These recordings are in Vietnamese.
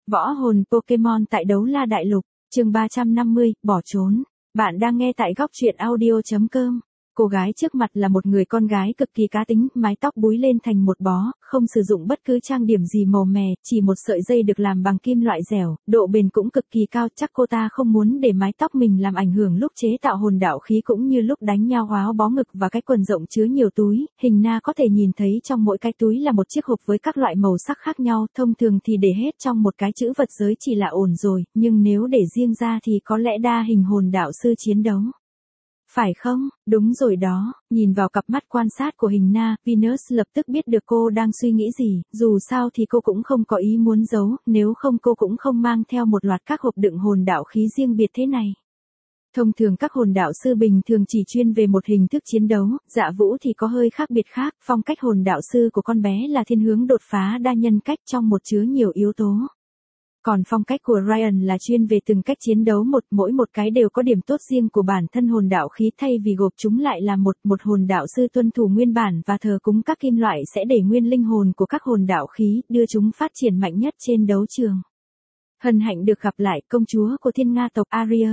Võ hồn Pokemon tại Đấu La Đại Lục, chương 350, bỏ trốn. Bạn đang nghe tại góc truyện audio.com. Cô gái trước mặt là một người con gái cực kỳ cá tính, mái tóc búi lên thành một bó, không sử dụng bất cứ trang điểm gì màu mè, chỉ một sợi dây được làm bằng kim loại dẻo, độ bền cũng cực kỳ cao, chắc cô ta không muốn để mái tóc mình làm ảnh hưởng lúc chế tạo hồn đạo khí cũng như lúc đánh nhau. Áo bó ngực và cái quần rộng chứa nhiều túi, hình na có thể nhìn thấy trong mỗi cái túi là một chiếc hộp với các loại màu sắc khác nhau, thông thường thì để hết trong một cái chữ vật giới chỉ là ổn rồi, nhưng nếu để riêng ra thì có lẽ đa hình hồn đạo sư chiến đấu. Phải không? Đúng rồi đó, nhìn vào cặp mắt quan sát của hình na, Venus lập tức biết được cô đang suy nghĩ gì, dù sao thì cô cũng không có ý muốn giấu, nếu không cô cũng không mang theo một loạt các hộp đựng hồn đạo khí riêng biệt thế này. Thông thường các hồn đạo sư bình thường chỉ chuyên về một hình thức chiến đấu, Dạ Vũ thì có hơi khác biệt khác, phong cách hồn đạo sư của con bé là thiên hướng đột phá đa nhân cách trong một chứa nhiều yếu tố. Còn phong cách của Ryan là chuyên về từng cách chiến đấu mỗi một cái đều có điểm tốt riêng của bản thân hồn đạo khí, thay vì gộp chúng lại là một hồn đạo sư tuân thủ nguyên bản và thờ cúng các kim loại sẽ để nguyên linh hồn của các hồn đạo khí, đưa chúng phát triển mạnh nhất trên đấu trường. Hân hạnh được gặp lại công chúa của thiên nga tộc Aria.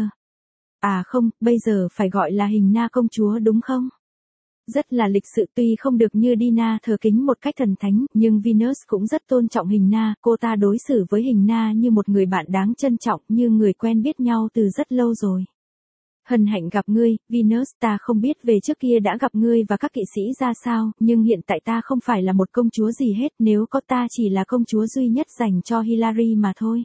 À không, bây giờ phải gọi là hình na công chúa đúng không? Rất là lịch sự, tuy không được như Dina thờ kính một cách thần thánh, nhưng Venus cũng rất tôn trọng hình na, cô ta đối xử với hình na như một người bạn đáng trân trọng, như người quen biết nhau từ rất lâu rồi. Hân hạnh gặp ngươi, Venus, ta không biết về trước kia đã gặp ngươi và các kỵ sĩ ra sao, nhưng hiện tại ta không phải là một công chúa gì hết, nếu có ta chỉ là công chúa duy nhất dành cho Hilary mà thôi.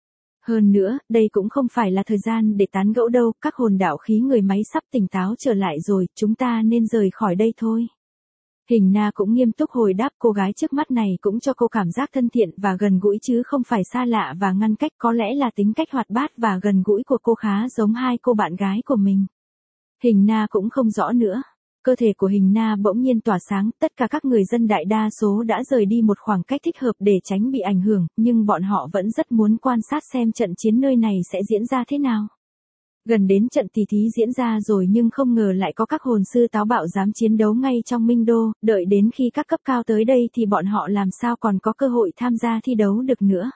Hơn nữa, đây cũng không phải là thời gian để tán gẫu đâu, các hồn đạo khí người máy sắp tỉnh táo trở lại rồi, chúng ta nên rời khỏi đây thôi. Hình na cũng nghiêm túc hồi đáp, cô gái trước mắt này cũng cho cô cảm giác thân thiện và gần gũi chứ không phải xa lạ và ngăn cách, có lẽ là tính cách hoạt bát và gần gũi của cô khá giống hai cô bạn gái của mình. Hình na cũng không rõ nữa. Cơ thể của hình na bỗng nhiên tỏa sáng, tất cả các người dân đại đa số đã rời đi một khoảng cách thích hợp để tránh bị ảnh hưởng, nhưng bọn họ vẫn rất muốn quan sát xem trận chiến nơi này sẽ diễn ra thế nào. Gần đến trận tỷ thí diễn ra rồi nhưng không ngờ lại có các hồn sư táo bạo dám chiến đấu ngay trong Minh Đô, đợi đến khi các cấp cao tới đây thì bọn họ làm sao còn có cơ hội tham gia thi đấu được nữa.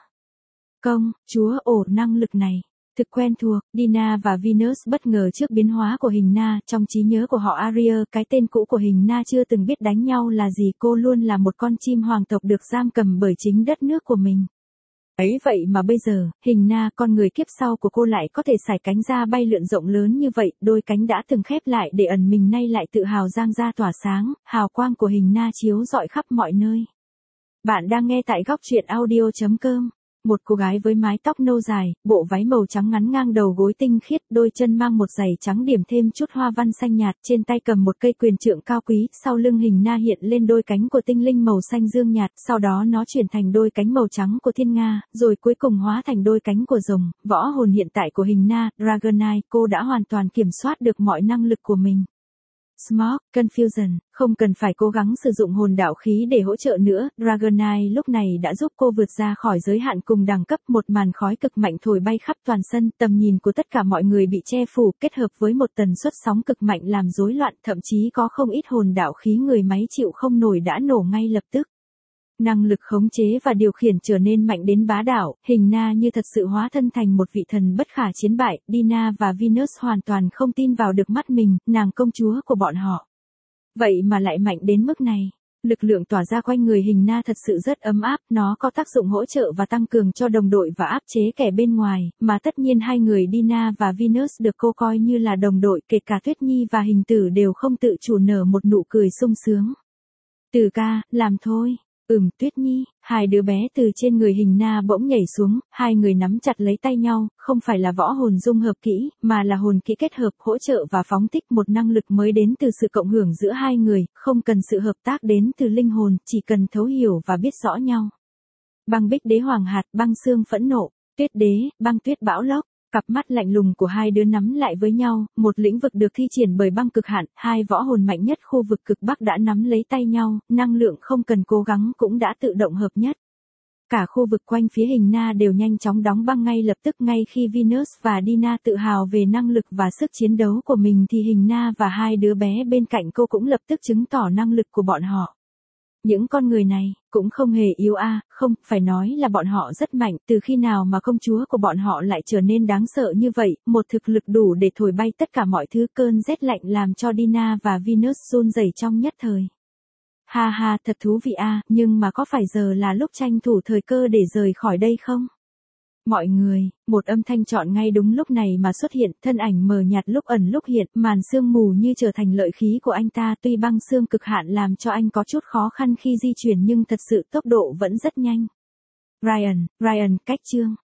Công chúa, năng lực này thực quen thuộc. Dina và Venus bất ngờ trước biến hóa của hình na, trong trí nhớ của họ Aria, cái tên cũ của hình na chưa từng biết đánh nhau là gì, cô luôn là một con chim hoàng tộc được giam cầm bởi chính đất nước của mình. Ấy vậy mà bây giờ, hình na, con người kiếp sau của cô lại có thể sải cánh ra bay lượn rộng lớn như vậy, đôi cánh đã từng khép lại để ẩn mình nay lại tự hào giang ra tỏa sáng, hào quang của hình na chiếu rọi khắp mọi nơi. Bạn đang nghe tại góc truyện audio.com. Một cô gái với mái tóc nâu dài, bộ váy màu trắng ngắn ngang đầu gối tinh khiết, đôi chân mang một giày trắng điểm thêm chút hoa văn xanh nhạt, trên tay cầm một cây quyền trượng cao quý, sau lưng hình na hiện lên đôi cánh của tinh linh màu xanh dương nhạt, sau đó nó chuyển thành đôi cánh màu trắng của thiên nga, rồi cuối cùng hóa thành đôi cánh của rồng. Võ hồn hiện tại của hình na, Dragonite, cô đã hoàn toàn kiểm soát được mọi năng lực của mình. Smoke, Confusion, không cần phải cố gắng sử dụng hồn đạo khí để hỗ trợ nữa, Dragonite lúc này đã giúp cô vượt ra khỏi giới hạn cùng đẳng cấp, một màn khói cực mạnh thổi bay khắp toàn sân, tầm nhìn của tất cả mọi người bị che phủ, kết hợp với một tần suất sóng cực mạnh làm rối loạn, thậm chí có không ít hồn đạo khí người máy chịu không nổi đã nổ ngay lập tức. Năng lực khống chế và điều khiển trở nên mạnh đến bá đạo, hình na như thật sự hóa thân thành một vị thần bất khả chiến bại. Dina và Venus hoàn toàn không tin vào được mắt mình, nàng công chúa của bọn họ. Vậy mà lại mạnh đến mức này. Lực lượng tỏa ra quanh người hình na thật sự rất ấm áp, nó có tác dụng hỗ trợ và tăng cường cho đồng đội và áp chế kẻ bên ngoài, mà tất nhiên hai người Dina và Venus được cô coi như là đồng đội, kể cả Tuyết Nhi và Hình Tử đều không tự chủ nở một nụ cười sung sướng. Tử ca, làm thôi. Tuyết Nhi, hai đứa bé từ trên người hình na bỗng nhảy xuống, hai người nắm chặt lấy tay nhau, không phải là võ hồn dung hợp kỹ, mà là hồn kỹ kết hợp, hỗ trợ và phóng thích một năng lực mới đến từ sự cộng hưởng giữa hai người, không cần sự hợp tác đến từ linh hồn, chỉ cần thấu hiểu và biết rõ nhau. Băng bích đế hoàng hạt, băng xương phẫn nộ, tuyết đế, băng tuyết bão lốc. Cặp mắt lạnh lùng của hai đứa nắm lại với nhau, một lĩnh vực được thi triển bởi băng cực hạn, hai võ hồn mạnh nhất khu vực cực Bắc đã nắm lấy tay nhau, năng lượng không cần cố gắng cũng đã tự động hợp nhất. Cả khu vực quanh phía hình na đều nhanh chóng đóng băng ngay lập tức. Ngay khi Venus và Dina tự hào về năng lực và sức chiến đấu của mình thì hình na và hai đứa bé bên cạnh cô cũng lập tức chứng tỏ năng lực của bọn họ. Những con người này, cũng không hề yếu không, phải nói là bọn họ rất mạnh, từ khi nào mà công chúa của bọn họ lại trở nên đáng sợ như vậy, một thực lực đủ để thổi bay tất cả mọi thứ, cơn rét lạnh làm cho Dina và Venus run rẩy trong nhất thời. Ha ha, thật thú vị nhưng mà có phải giờ là lúc tranh thủ thời cơ để rời khỏi đây không? Mọi người, một âm thanh chọn ngay đúng lúc này mà xuất hiện, thân ảnh mờ nhạt lúc ẩn lúc hiện, màn sương mù như trở thành lợi khí của anh ta, tuy băng sương cực hạn làm cho anh có chút khó khăn khi di chuyển nhưng thật sự tốc độ vẫn rất nhanh. Ryan, cách chương.